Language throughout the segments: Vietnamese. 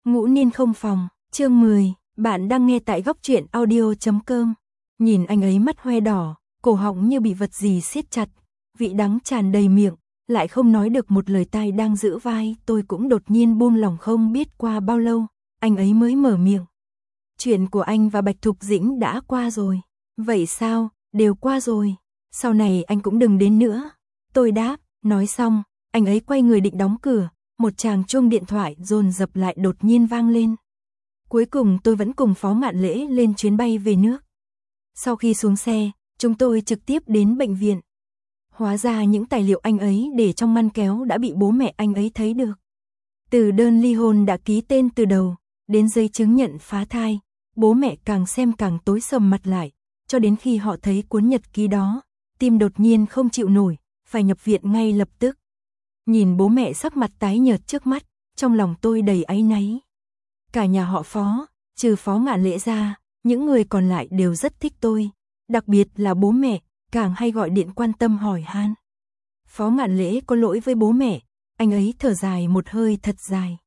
Ngũ niên không phòng, chương 10, bạn đang nghe tại góc truyện audio.com. Nhìn anh ấy mắt hoe đỏ, cổ họng như bị vật gì siết chặt, vị đắng tràn đầy miệng, lại không nói được một lời, tai đang giữ vai, tôi cũng đột nhiên buông lòng. Không biết qua bao lâu, anh ấy mới mở miệng. Chuyện của anh và Bạch Thục Dĩnh đã qua rồi. Vậy sao, đều qua rồi. Sau này anh cũng đừng đến nữa. Tôi đáp, nói xong, anh ấy quay người định đóng cửa, một tràng chuông điện thoại dồn dập lại đột nhiên vang lên. Cuối cùng tôi vẫn cùng Phó Ngạn Lễ lên chuyến bay về nước. Sau khi xuống xe, chúng tôi trực tiếp đến bệnh viện. Hóa ra những tài liệu anh ấy để trong ngăn kéo đã bị bố mẹ anh ấy thấy được. Từ đơn ly hôn đã ký tên từ đầu, đến giấy chứng nhận phá thai, bố mẹ càng xem càng tối sầm mặt lại, cho đến khi họ thấy cuốn nhật ký đó, tim đột nhiên không chịu nổi, phải nhập viện ngay lập tức. Nhìn bố mẹ sắc mặt tái nhợt trước mắt, trong lòng tôi đầy áy náy. Cả nhà họ Phó, trừ Phó Ngạn Lễ ra, những người còn lại đều rất thích tôi, đặc biệt là bố mẹ, càng hay gọi điện quan tâm hỏi han. Phó Ngạn Lễ có lỗi với bố mẹ, anh ấy thở dài một hơi thật dài.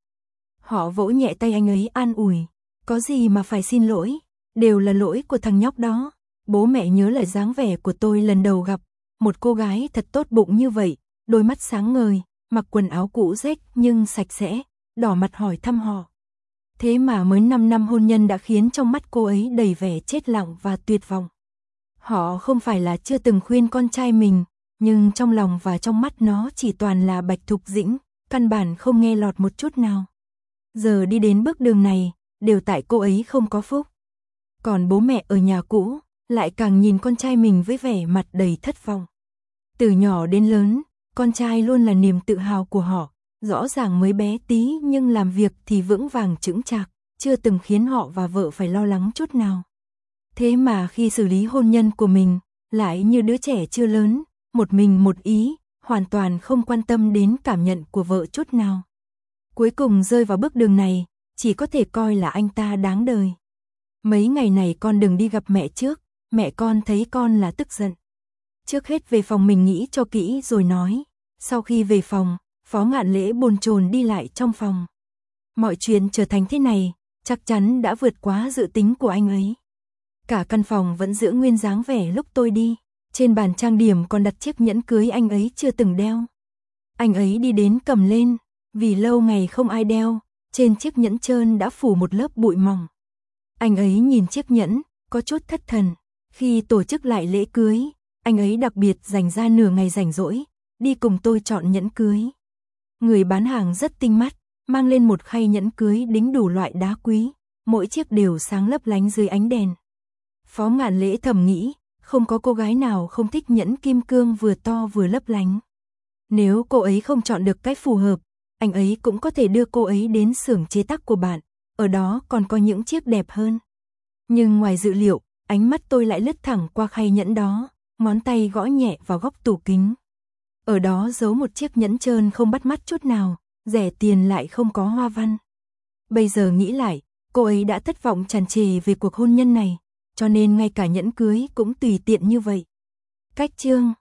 Họ vỗ nhẹ tay anh ấy an ủi, có gì mà phải xin lỗi, đều là lỗi của thằng nhóc đó. Bố mẹ nhớ lại dáng vẻ của tôi lần đầu gặp, một cô gái thật tốt bụng như vậy, đôi mắt sáng ngời, mặc quần áo cũ rách nhưng sạch sẽ, đỏ mặt hỏi thăm họ. Thế mà mới 5 năm hôn nhân đã khiến trong mắt cô ấy đầy vẻ chết lặng và tuyệt vọng. Họ không phải là chưa từng khuyên con trai mình, nhưng trong lòng và trong mắt nó chỉ toàn là Bạch Thục Dĩnh, căn bản không nghe lọt một chút nào. Giờ đi đến bước đường này, đều tại cô ấy không có phúc. Còn bố mẹ ở nhà cũ, lại càng nhìn con trai mình với vẻ mặt đầy thất vọng. Từ nhỏ đến lớn, con trai luôn là niềm tự hào của họ, rõ ràng mới bé tí nhưng làm việc thì vững vàng chững chạc, chưa từng khiến họ và vợ phải lo lắng chút nào. Thế mà khi xử lý hôn nhân của mình, lại như đứa trẻ chưa lớn, một mình một ý, hoàn toàn không quan tâm đến cảm nhận của vợ chút nào. Cuối cùng rơi vào bước đường này, chỉ có thể coi là anh ta đáng đời. Mấy ngày này con đừng đi gặp mẹ trước, mẹ con thấy con là tức giận. Trước hết về phòng mình nghĩ cho kỹ rồi nói. Sau khi về phòng, Phó Ngạn Lễ bồn chồn đi lại trong phòng. Mọi chuyện trở thành thế này, chắc chắn đã vượt quá dự tính của anh ấy. Cả căn phòng vẫn giữ nguyên dáng vẻ lúc tôi đi. Trên bàn trang điểm còn đặt chiếc nhẫn cưới anh ấy chưa từng đeo. Anh ấy đi đến cầm lên, vì lâu ngày không ai đeo, trên chiếc nhẫn trơn đã phủ một lớp bụi mỏng. Anh ấy nhìn chiếc nhẫn, có chút thất thần. Khi tổ chức lại lễ cưới, anh ấy đặc biệt dành ra nửa ngày rảnh rỗi, đi cùng tôi chọn nhẫn cưới. Người bán hàng rất tinh mắt, mang lên một khay nhẫn cưới đính đủ loại đá quý, mỗi chiếc đều sáng lấp lánh dưới ánh đèn. Phó Ngạn Lễ thầm nghĩ, không có cô gái nào không thích nhẫn kim cương vừa to vừa lấp lánh. Nếu cô ấy không chọn được cái phù hợp, anh ấy cũng có thể đưa cô ấy đến xưởng chế tác của bạn, ở đó còn có những chiếc đẹp hơn. Nhưng ngoài dự liệu, ánh mắt tôi lại lướt thẳng qua khay nhẫn đó, ngón tay gõ nhẹ vào góc tủ kính. Ở đó giấu một chiếc nhẫn trơn không bắt mắt chút nào, rẻ tiền lại không có hoa văn. Bây giờ nghĩ lại, cô ấy đã thất vọng tràn trề về cuộc hôn nhân này, cho nên ngay cả nhẫn cưới cũng tùy tiện như vậy. Cách chương